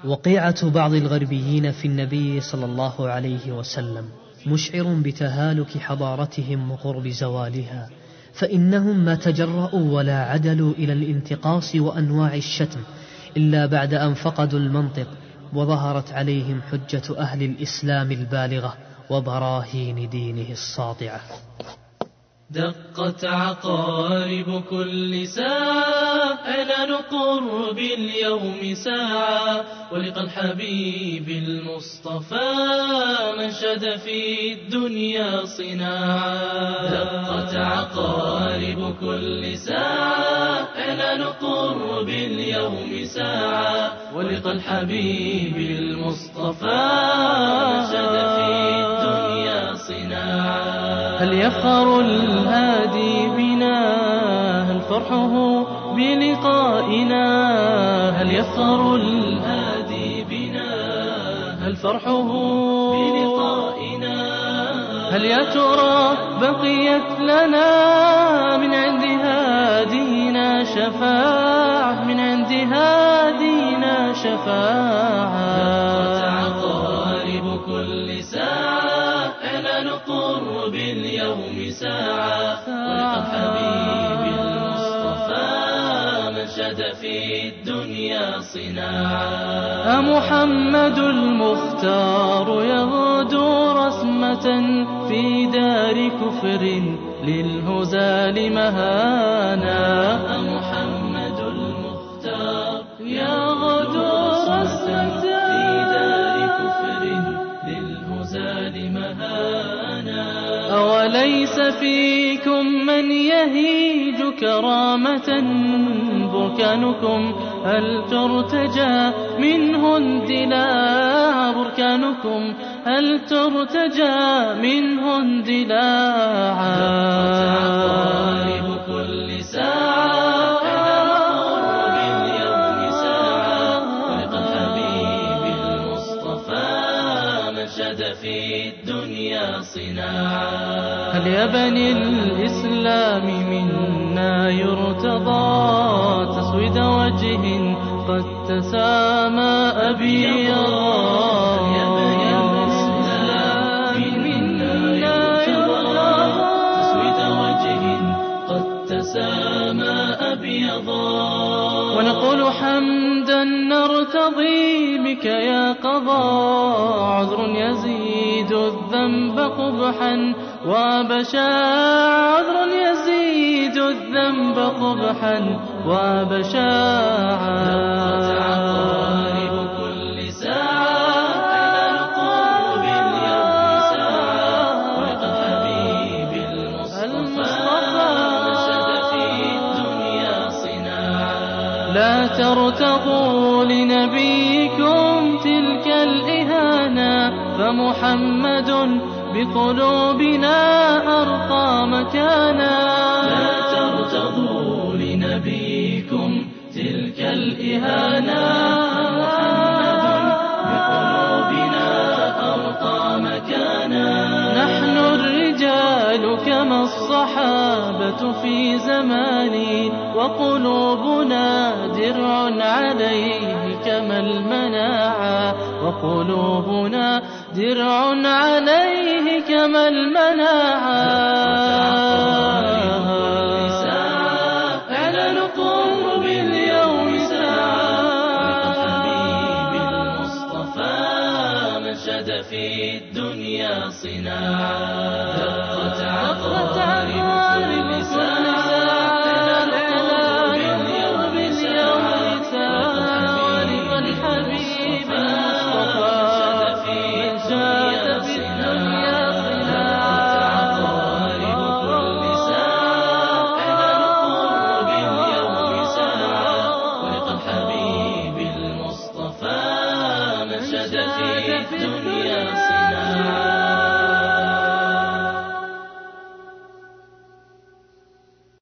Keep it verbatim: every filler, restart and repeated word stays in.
وقيعة بعض الغربيين في النبي صلى الله عليه وسلم مشعر بتهالك حضارتهم وقرب زوالها، فإنهم ما تجرؤوا ولا عدلوا إلى الانتقاص وأنواع الشتم إلا بعد أن فقدوا المنطق وظهرت عليهم حجة أهل الإسلام البالغة وبراهين دينه الساطعة. دقت عقارب كل ساعة، إعلان قرب اليوم ساعة، ولقى الحبيب المصطفى منشد في الدنيا صناعة. دقت عقارب كل ساعة، إعلان قرب اليوم ساعة، ولقى الحبيب المصطفى منشد في الدنيا صناعة. هل يفخر الهادي بنا؟ هل فرحه بلقائنا؟ هل يفخر الهادي بنا؟ هل فرحه بلقائنا؟ هل يا ترى بقيت لنا من عند هادينا شفاعة؟ من عند هادينا شفاعة. دقت عقارب كل ساعة، إعلان قرب اليوم ساعة، ولقى الحبيب المصطفى منشد في الدنيا صناعة. محمد المختار يغدو رسمة في دار كفر للهزال مهانا. محمد المختار يغدو رسمة في دار كفر للهزال مهانا. أوليس فيكم من يهيج كرامة؟ بركانكم هل ترتجى منه اندلاع؟ بركانكم هل ترتجى منه اندلاع؟ عقارب كل ساعة، قرب اليوم ساعة، ولقى الحبيب المصطفى منشد في الدنيا صناعة. هل يا بني الإسلام منا يرتضى تسويد وجه قد تسامى أبيضا؟ يا بني الإسلام منا يرتضى تسويد وجه قد تسامى أبيضا. ونقول حمدا نرتضي بك يا قضاء، عذر يزيد الذنب قبحا وبشاعا، عذر يزيد الذنب قبحا وبشاعا. عقارب كل ساعة، إعلان قرب اليوم ساعة، ولقى الحبيب المصطفى منشد في الدنيا صناعة. لا ترتضوا لنبيكم تلك الإهانة، فمحمد بقلوبنا أرقى مكانا. لا ترتضوا لنبيكم تلك الإهانة، محمد بقلوبنا أرقى مكانا. نحن الرجال كما الصحابة في زماني، وقلوبنا درع عليه كما المناعة، وقلوبنا درع عليه كما المناعة. إعلان قرب اليوم ساعة، الحبيب المصطفى منشد في الدنيا صناعة. دقت عقارب كل ساعة، إعلان قرب اليوم ساعة، ولقى الحبيب المصطفى منشد في الدنيا صناعة. عقارب كل ساعة، إعلان قرب اليوم ساعة، ولقى الحبيب المصطفى منشد في الدنيا صناعة.